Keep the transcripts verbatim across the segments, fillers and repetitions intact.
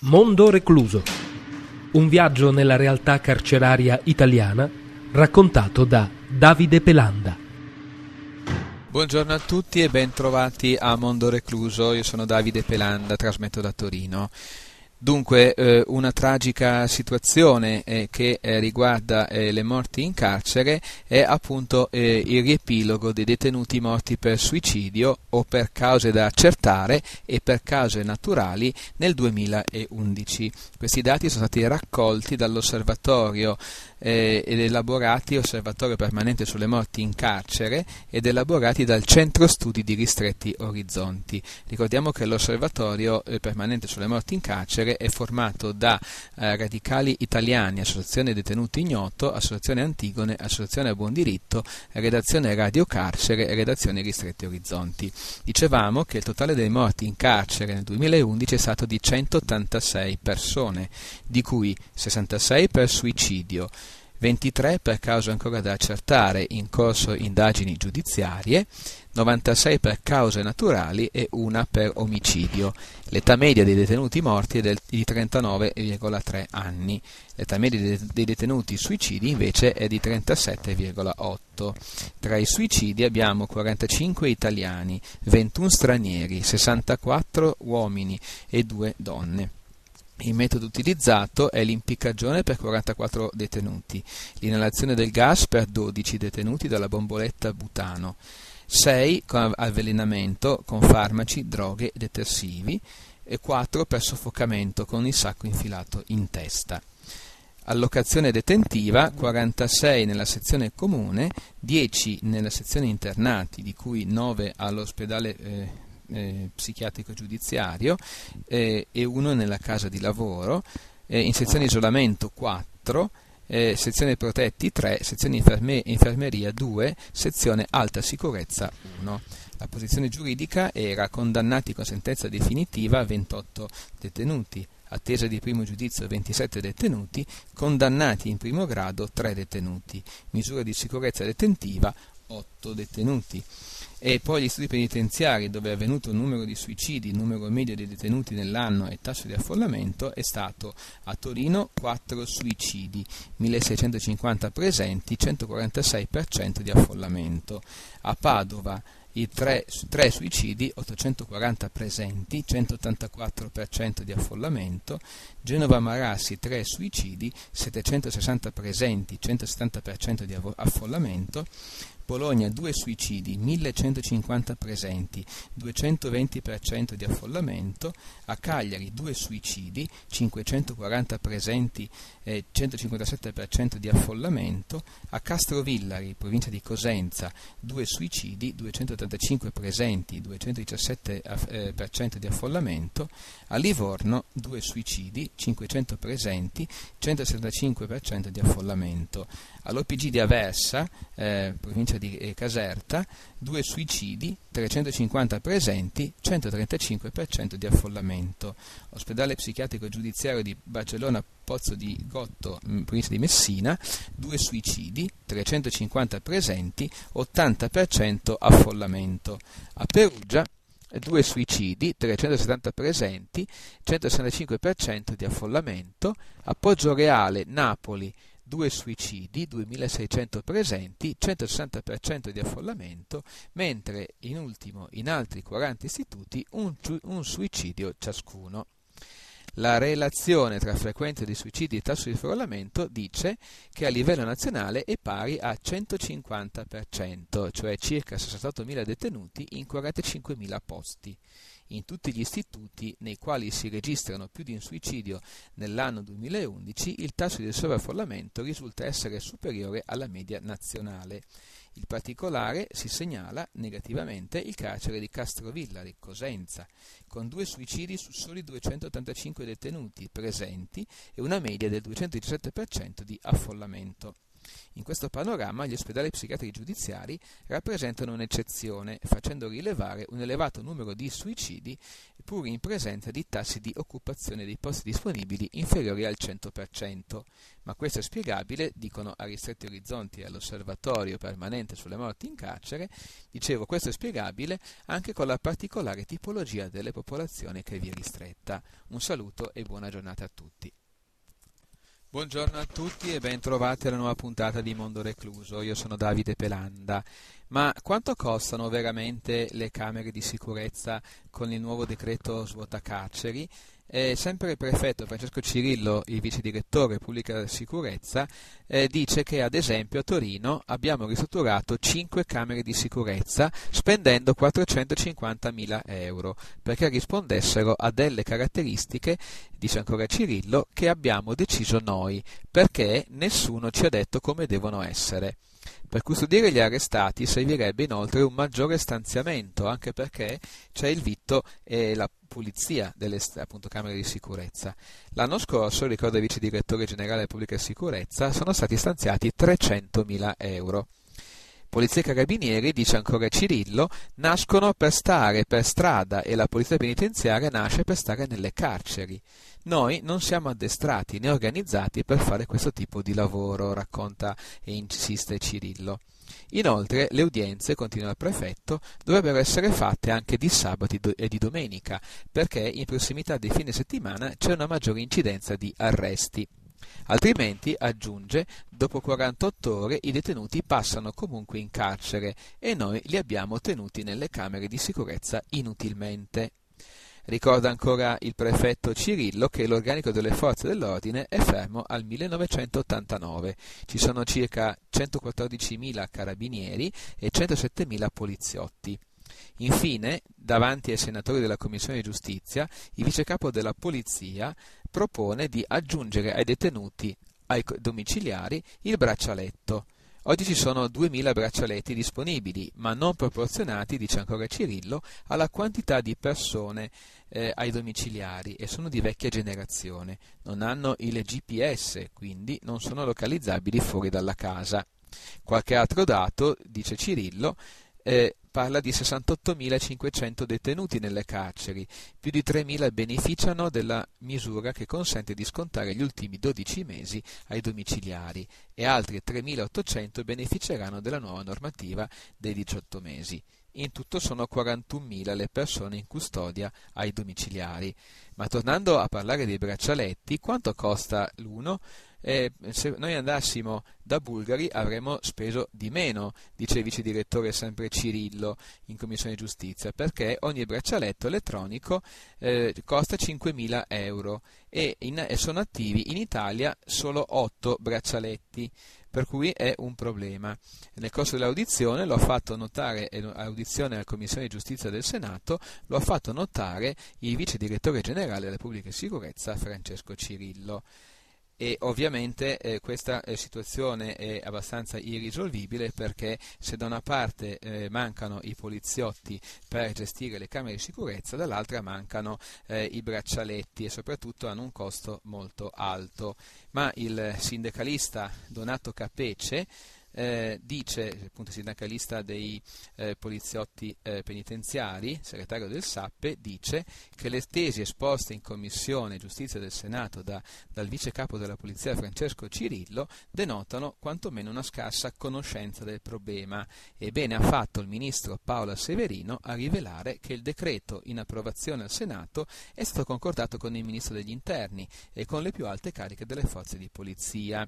Mondo recluso. Un viaggio nella realtà carceraria italiana raccontato da Davide Pelanda. Buongiorno a tutti e ben trovati a Mondo recluso. Io sono Davide Pelanda, trasmetto da Torino. Dunque, eh, una tragica situazione eh, che eh, riguarda eh, le morti in carcere è appunto eh, il riepilogo dei detenuti morti per suicidio o per cause da accertare e per cause naturali nel duemilaundici. Questi dati sono stati raccolti dall'osservatorio eh, ed elaborati, osservatorio permanente sulle morti in carcere, ed elaborati dal Centro Studi di Ristretti Orizzonti. Ricordiamo che l'osservatorio eh, permanente sulle morti in carcere è formato da eh, radicali italiani, Associazione Detenuti Ignoto, Associazione Antigone, Associazione a Buon Diritto, Redazione Radio Carcere e Redazione Ristretti Orizzonti. Dicevamo che il totale dei morti in carcere nel duemilaundici è stato di centottantasei persone, di cui sessantasei per suicidio, ventitré per cause ancora da accertare, in corso indagini giudiziarie, novantasei per cause naturali e una per omicidio. L'età media dei detenuti morti è del, di trentanove virgola tre anni. L'età media dei, dei detenuti suicidi invece è di trentasette virgola otto. Tra i suicidi abbiamo quarantacinque italiani, ventuno stranieri, sessantaquattro uomini e due donne. Il metodo utilizzato è l'impiccagione per quarantaquattro detenuti, l'inalazione del gas per dodici detenuti dalla bomboletta butano, sei con avvelenamento con farmaci, droghe e detersivi e quattro per soffocamento con il sacco infilato in testa. Allocazione detentiva, quarantasei nella sezione comune, dieci nella sezione internati, di cui nove all'ospedale eh, Eh, psichiatrico giudiziario eh, e uno nella casa di lavoro, eh, in sezione isolamento quattro, eh, sezione protetti tre, sezione inferme- infermeria due, sezione alta sicurezza uno. La posizione giuridica era condannati con sentenza definitiva ventotto detenuti, attesa di primo giudizio ventisette detenuti, condannati in primo grado tre detenuti, misura di sicurezza detentiva otto detenuti. E poi gli studi penitenziari, dove è avvenuto il numero di suicidi, il numero medio dei detenuti nell'anno e il tasso di affollamento, è stato a Torino quattro suicidi, milleseicentocinquanta presenti, centoquarantasei per cento di affollamento. A Padova i tre, tre suicidi, ottocentoquaranta presenti, centottantaquattro per cento di affollamento. Genova Marassi tre suicidi, settecentosessanta presenti, centosettanta per cento di affollamento. Bologna due suicidi, millecentocinquanta presenti, duecentoventi per cento di affollamento. A Cagliari due suicidi, cinquecentoquaranta presenti e centocinquantasette per cento di affollamento. A Castrovillari, provincia di Cosenza, due suicidi, duecentottantacinque presenti, duecentodiciassette per cento di affollamento. A Livorno due suicidi, cinquecento presenti, centosettantacinque per cento di affollamento. All'O P G di Aversa, eh, provincia di eh, Caserta, due suicidi, trecentocinquanta presenti, centotrentacinque per cento di affollamento. Ospedale psichiatrico giudiziario di Barcellona Pozzo di Gotto, provincia di Messina, due suicidi, trecentocinquanta presenti, ottanta per cento affollamento. A Perugia due suicidi, trecentosettanta presenti, centosessantacinque per cento di affollamento. A Poggioreale, Napoli, due suicidi, duemilaseicento presenti, centosessanta per cento di affollamento, mentre in ultimo in altri quaranta istituti un, un suicidio ciascuno. La relazione tra frequenza di suicidi e tasso di affollamento dice che a livello nazionale è pari a centocinquanta per cento, cioè circa sessantottomila detenuti in quarantacinquemila posti. In tutti gli istituti nei quali si registrano più di un suicidio nell'anno duemilaundici, il tasso di sovraffollamento risulta essere superiore alla media nazionale. In particolare si segnala negativamente il carcere di Castrovillari, Cosenza, con due suicidi su soli duecentottantacinque detenuti presenti e una media del duecentodiciassette per cento di affollamento. In questo panorama gli ospedali psichiatrici giudiziari rappresentano un'eccezione, facendo rilevare un elevato numero di suicidi pur in presenza di tassi di occupazione dei posti disponibili inferiori al cento per cento. Ma questo è spiegabile, dicono a Ristretti Orizzonti e all'Osservatorio Permanente sulle Morti in Carcere, dicevo questo è spiegabile anche con la particolare tipologia delle popolazioni che vi è ristretta. Un saluto e buona giornata a tutti. Buongiorno a tutti e ben trovati alla nuova puntata di Mondo Recluso. Io sono Davide Pelanda. Ma quanto costano veramente le camere di sicurezza con il nuovo decreto svuota carceri? Eh, sempre il prefetto Francesco Cirillo, il vice direttore pubblica sicurezza, eh, dice che ad esempio a Torino abbiamo ristrutturato cinque camere di sicurezza spendendo quattrocentocinquantamila euro perché rispondessero a delle caratteristiche, dice ancora Cirillo, che abbiamo deciso noi perché nessuno ci ha detto come devono essere. Per custodire gli arrestati servirebbe inoltre un maggiore stanziamento, anche perché c'è il vitto e la pulizia delle appunto, camere di sicurezza. L'anno scorso, ricorda il vice direttore generale della pubblica sicurezza, sono stati stanziati trecentomila euro. Polizia e Carabinieri, dice ancora Cirillo, nascono per stare per strada e la polizia penitenziaria nasce per stare nelle carceri. Noi non siamo addestrati né organizzati per fare questo tipo di lavoro, racconta e insiste Cirillo. Inoltre le udienze, continua il prefetto, dovrebbero essere fatte anche di sabato e di domenica, perché in prossimità dei fine settimana c'è una maggiore incidenza di arresti. Altrimenti, aggiunge, dopo quarantotto ore i detenuti passano comunque in carcere e noi li abbiamo tenuti nelle camere di sicurezza inutilmente. Ricorda ancora il prefetto Cirillo che l'organico delle forze dell'ordine è fermo al millenovecentottantanove. Ci sono circa centoquattordicimila carabinieri e centosettemila poliziotti. Infine, davanti ai senatori della Commissione Giustizia, il vicecapo della Polizia propone di aggiungere ai detenuti ai domiciliari il braccialetto. Oggi ci sono duemila braccialetti disponibili, ma non proporzionati, dice ancora Cirillo, alla quantità di persone eh, ai domiciliari e sono di vecchia generazione. Non hanno il G P S, quindi non sono localizzabili fuori dalla casa. Qualche altro dato, dice Cirillo, eh, parla di sessantottomilacinquecento detenuti nelle carceri, più di tremila beneficiano della misura che consente di scontare gli ultimi dodici mesi ai domiciliari e altri tremilaottocento beneficeranno della nuova normativa dei diciotto mesi. In tutto sono quarantunomila le persone in custodia ai domiciliari. Ma tornando a parlare dei braccialetti, quanto costa l'uno? Eh, se noi andassimo da Bulgari avremmo speso di meno, dice il vice direttore sempre Cirillo in Commissione Giustizia, perché ogni braccialetto elettronico eh, costa cinquemila euro e, in, e sono attivi in Italia solo otto braccialetti, per cui è un problema. Nel corso dell'audizione lo ha fatto notare, all'audizione alla Commissione Giustizia del Senato, lo ha fatto notare il vice direttore generale della Pubblica Sicurezza Francesco Cirillo. E ovviamente eh, questa eh, situazione è abbastanza irrisolvibile perché se da una parte eh, mancano i poliziotti per gestire le camere di sicurezza, dall'altra mancano eh, i braccialetti e soprattutto hanno un costo molto alto. Ma il sindacalista Donato Capece Eh, dice, appunto sindacalista dei eh, poliziotti eh, penitenziari, segretario del S A P E, dice che le tesi esposte in Commissione Giustizia del Senato da, dal vice capo della Polizia Francesco Cirillo denotano quantomeno una scarsa conoscenza del problema e bene ha fatto il ministro Paola Severino a rivelare che il decreto in approvazione al Senato è stato concordato con il ministro degli Interni e con le più alte cariche delle forze di polizia.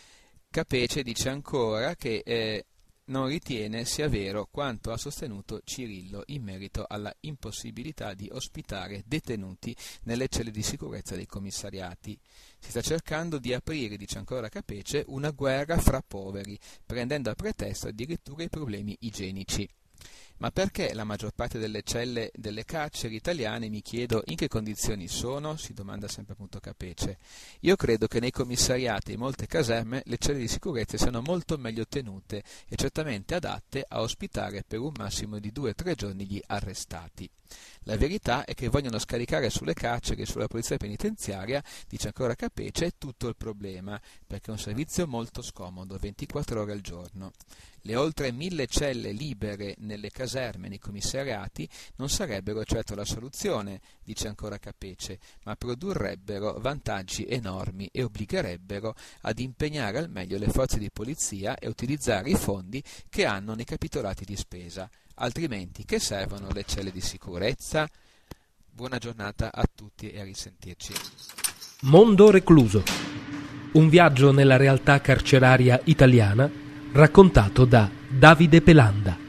Capece dice ancora che eh, non ritiene sia vero quanto ha sostenuto Cirillo in merito alla impossibilità di ospitare detenuti nelle celle di sicurezza dei commissariati. Si sta cercando di aprire, dice ancora Capece, una guerra fra poveri, prendendo a pretesto addirittura i problemi igienici. Ma perché la maggior parte delle celle delle carceri italiane, mi chiedo, in che condizioni sono? Si domanda sempre appunto Capece. Io credo che nei commissariati e in molte caserme le celle di sicurezza siano molto meglio tenute e certamente adatte a ospitare per un massimo di due o tre giorni gli arrestati. La verità è che vogliono scaricare sulle carceri e sulla polizia penitenziaria, dice ancora Capece, tutto il problema, perché è un servizio molto scomodo, ventiquattro ore al giorno. Le oltre mille celle libere nelle caserme e nei commissariati non sarebbero certo la soluzione, dice ancora Capece, ma produrrebbero vantaggi enormi e obbligherebbero ad impegnare al meglio le forze di polizia e utilizzare i fondi che hanno nei capitolati di spesa. Altrimenti che servono le celle di sicurezza? Buona giornata a tutti e a risentirci. Mondo recluso. Un viaggio nella realtà carceraria italiana raccontato da Davide Pelanda.